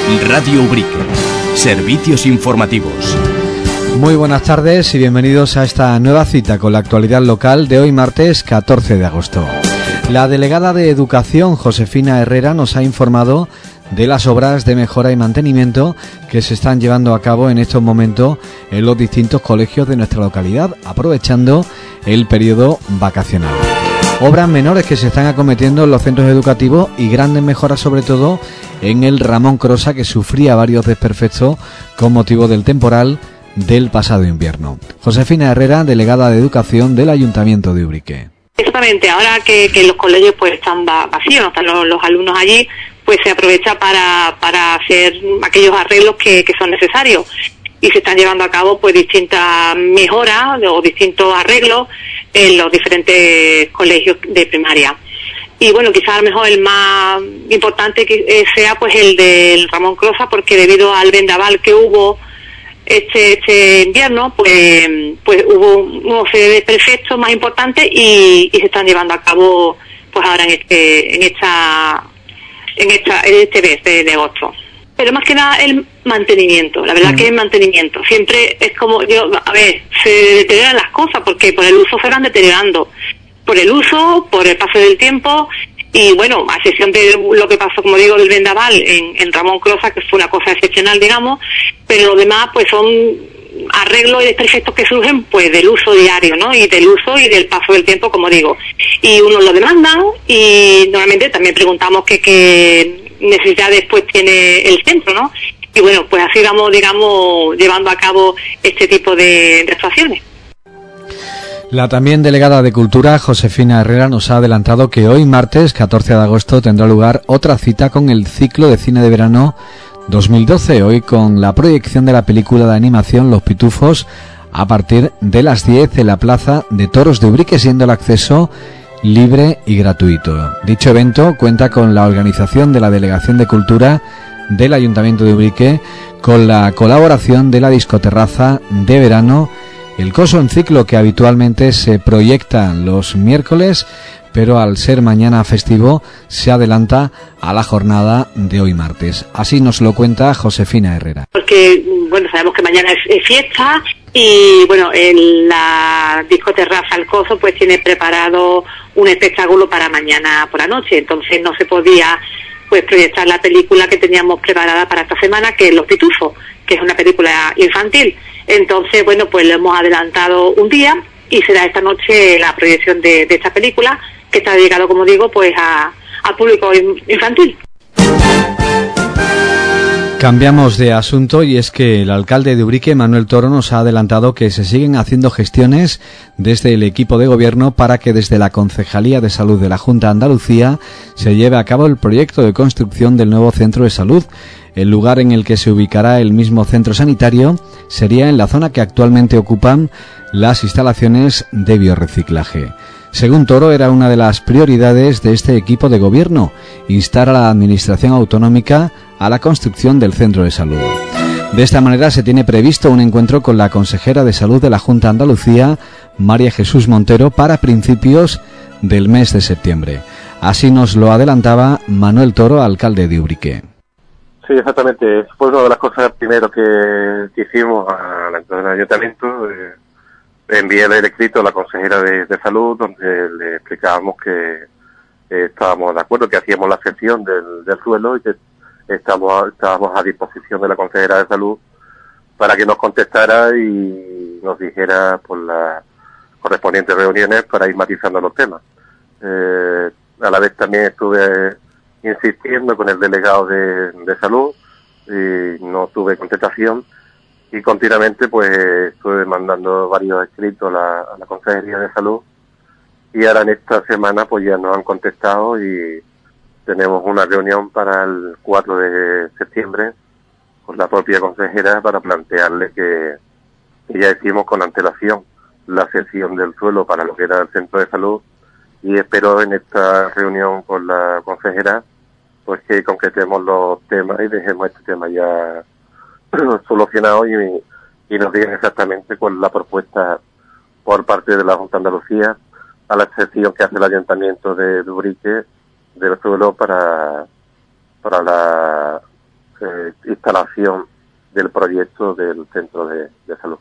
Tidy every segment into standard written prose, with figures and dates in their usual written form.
Radio Ubrique. Servicios informativos. Muy buenas tardes y bienvenidos a esta nueva cita con la actualidad local de hoy martes 14 de agosto. La delegada de Educación, Josefina Herrera, nos ha informado de las obras de mejora y mantenimiento que se están llevando a cabo en estos momentos en los distintos colegios de nuestra localidad, aprovechando el periodo vacacional. Obras menores que se están acometiendo en los centros educativos y grandes mejoras sobre todo en el Ramón Crosa, que sufría varios desperfectos con motivo del temporal del pasado invierno. Josefina Herrera, delegada de Educación del Ayuntamiento de Ubrique. Exactamente, ahora que los colegios pues están vacíos, no están los alumnos allí, pues se aprovecha para hacer aquellos arreglos que son necesarios. Y se están llevando a cabo pues distintas mejoras o distintos arreglos en los diferentes colegios de primaria. Y bueno, quizás a lo mejor el más importante que sea pues el del Ramón Crosa, porque debido al vendaval que hubo este invierno, pues hubo unos desperfectos más importantes y se están llevando a cabo pues ahora en este mes de agosto. Pero más que nada el mantenimiento, la verdad que el mantenimiento. Siempre es como, se deterioran las cosas porque por el uso se van deteriorando. Por el uso, por el paso del tiempo y bueno, a excepción de lo que pasó, como digo, del vendaval en Ramón Crosa, que fue una cosa excepcional, digamos, pero lo demás pues son arreglos y desperfectos que surgen pues del uso diario, ¿no? Y del uso y del paso del tiempo, como digo. Y unos lo demandan y normalmente también preguntamos qué necesidades pues tiene el centro, ¿no? Y bueno, pues así vamos, digamos, llevando a cabo este tipo de actuaciones. La también delegada de Cultura, Josefina Herrera, nos ha adelantado que hoy martes 14 de agosto tendrá lugar otra cita con el ciclo de cine de verano 2012, hoy con la proyección de la película de animación Los Pitufos a partir de las 10 en la Plaza de Toros de Ubrique, siendo el acceso libre y gratuito. Dicho evento cuenta con la organización de la Delegación de Cultura del Ayuntamiento de Ubrique, con la colaboración de la discoterraza de verano El Coso en Ciclo, que habitualmente se proyecta los miércoles, pero al ser mañana festivo se adelanta a la jornada de hoy martes. Así nos lo cuenta Josefina Herrera. Porque, bueno, sabemos que mañana es fiesta y, bueno, en la discoterraza El Coso pues tiene preparado un espectáculo para mañana por la noche. Entonces no se podía pues proyectar la película que teníamos preparada para esta semana, que es Los Pitufos, que es una película infantil. Entonces, bueno, pues lo hemos adelantado un día y será esta noche la proyección de esta película, que está dedicado, como digo, pues al público infantil. Cambiamos de asunto y es que el alcalde de Ubrique, Manuel Toro, nos ha adelantado que se siguen haciendo gestiones desde el equipo de gobierno para que desde la Concejalía de Salud de la Junta de Andalucía se lleve a cabo el proyecto de construcción del nuevo centro de salud. El lugar en el que se ubicará el mismo centro sanitario sería en la zona que actualmente ocupan las instalaciones de biorreciclaje. Según Toro, era una de las prioridades de este equipo de gobierno, instar a la Administración Autonómica a la construcción del centro de salud. De esta manera se tiene previsto un encuentro con la consejera de Salud de la Junta de Andalucía, María Jesús Montero, para principios del mes de septiembre. Así nos lo adelantaba Manuel Toro, alcalde de Ubrique. Sí, exactamente. Fue una de las cosas primero que hicimos a la entrada del ayuntamiento. Envié el escrito a la consejera de salud, donde le explicábamos que estábamos de acuerdo, que hacíamos la gestión del suelo y que estábamos a disposición de la consejera de salud para que nos contestara y nos dijera por las correspondientes reuniones para ir matizando los temas. A la vez también estuve insistiendo con el delegado de salud y no tuve contestación. Y continuamente pues estuve mandando varios escritos a la Consejería de Salud y ahora en esta semana pues ya nos han contestado y tenemos una reunión para el 4 de septiembre con la propia consejera para plantearle que ya hicimos con antelación la cesión del suelo para lo que era el centro de salud y espero en esta reunión con la consejera pues que concretemos los temas y dejemos este tema ya solucionado y nos digan exactamente cuál es la propuesta por parte de la Junta de Andalucía a la excepción que hace el Ayuntamiento de Ubrique del suelo para la instalación del proyecto del centro de salud.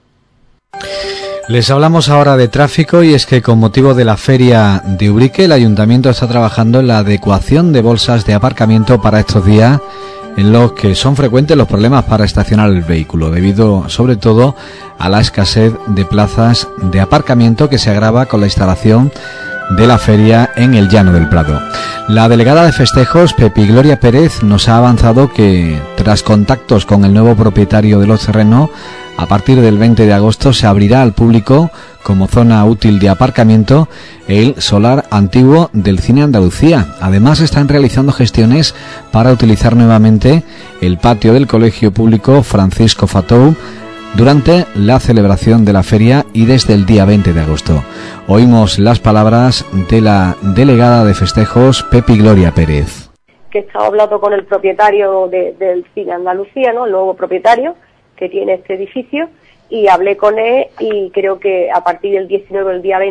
Les hablamos ahora de tráfico, y es que con motivo de la feria de Ubrique el ayuntamiento está trabajando en la adecuación de bolsas de aparcamiento para estos días en los que son frecuentes los problemas para estacionar el vehículo, debido sobre todo a la escasez de plazas de aparcamiento que se agrava con la instalación de la feria en el Llano del Prado. La delegada de festejos, Pepi Gloria Pérez, nos ha avanzado que tras contactos con el nuevo propietario de los terrenos, a partir del 20 de agosto se abrirá al público como zona útil de aparcamiento el solar antiguo del Cine Andalucía. Además, están realizando gestiones para utilizar nuevamente el patio del Colegio Público Francisco Fatou durante la celebración de la feria y desde el día 20 de agosto. Oímos las palabras de la delegada de festejos, Pepi Gloria Pérez. Que estaba hablando con el propietario del Cine Andalucía, ¿no? El nuevo propietario que tiene este edificio, y hablé con él, y creo que a partir del 19 o el día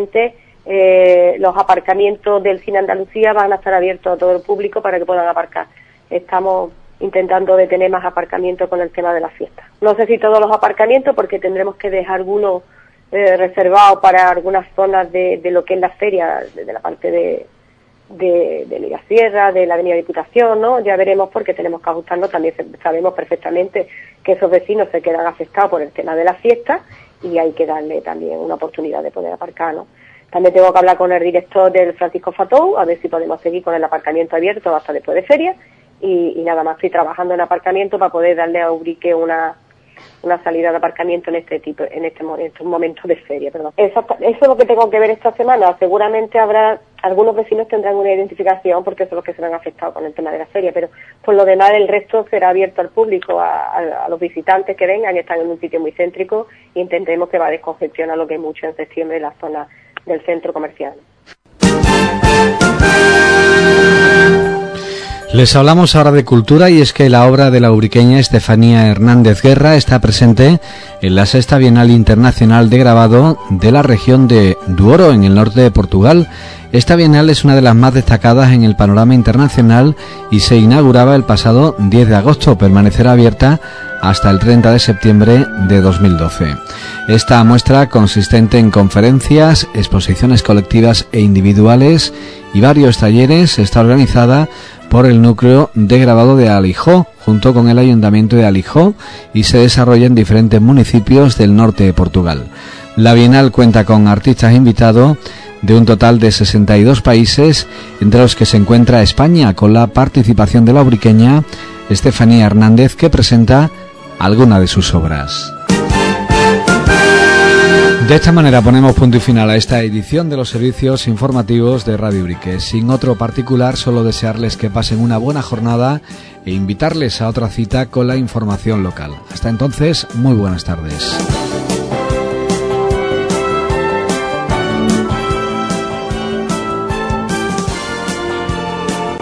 20 los aparcamientos del Cine Andalucía van a estar abiertos a todo el público para que puedan aparcar. Estamos intentando de tener más aparcamientos con el tema de las fiestas. No sé si todos los aparcamientos, porque tendremos que dejar algunos reservados para algunas zonas de lo que es la feria, de la parte de Liga Sierra, de la Avenida Diputación, ¿no? Ya veremos, porque tenemos que ajustarnos. También sabemos perfectamente que esos vecinos se quedan afectados por el tema de las fiestas, y hay que darle también una oportunidad de poder aparcar, ¿no? También tengo que hablar con el director del Francisco Fatou, a ver si podemos seguir con el aparcamiento abierto hasta después de feria, y nada más estoy trabajando en aparcamiento para poder darle a Ubrique una salida de aparcamiento en estos momentos de feria, perdón. Eso es lo que tengo que ver esta semana. Seguramente habrá, algunos vecinos tendrán una identificación, porque son los que se han afectado con el tema de la feria, pero por lo demás el resto será abierto al público, a los visitantes que vengan. Están en un sitio muy céntrico, y entendemos que va a descongestionar lo que es mucho en septiembre la zona del centro comercial. Les hablamos ahora de cultura, y es que la obra de la ubriqueña Estefanía Hernández Guerra está presente en la 6ª Bienal Internacional de Grabado de la región de Douro, en el norte de Portugal. Esta bienal es una de las más destacadas en el panorama internacional y se inauguraba el pasado 10 de agosto. Permanecerá abierta hasta el 30 de septiembre de 2012. Esta muestra, consistente en conferencias, exposiciones colectivas e individuales y varios talleres, está organizada por el núcleo de grabado de Alijó, junto con el Ayuntamiento de Alijó, y se desarrolla en diferentes municipios del norte de Portugal. La Bienal cuenta con artistas invitados de un total de 62 países, entre los que se encuentra España, con la participación de la ubriqueña Estefanía Hernández, que presenta alguna de sus obras. De esta manera ponemos punto y final a esta edición de los servicios informativos de Radio Ubrique. Sin otro particular, solo desearles que pasen una buena jornada e invitarles a otra cita con la información local. Hasta entonces, muy buenas tardes.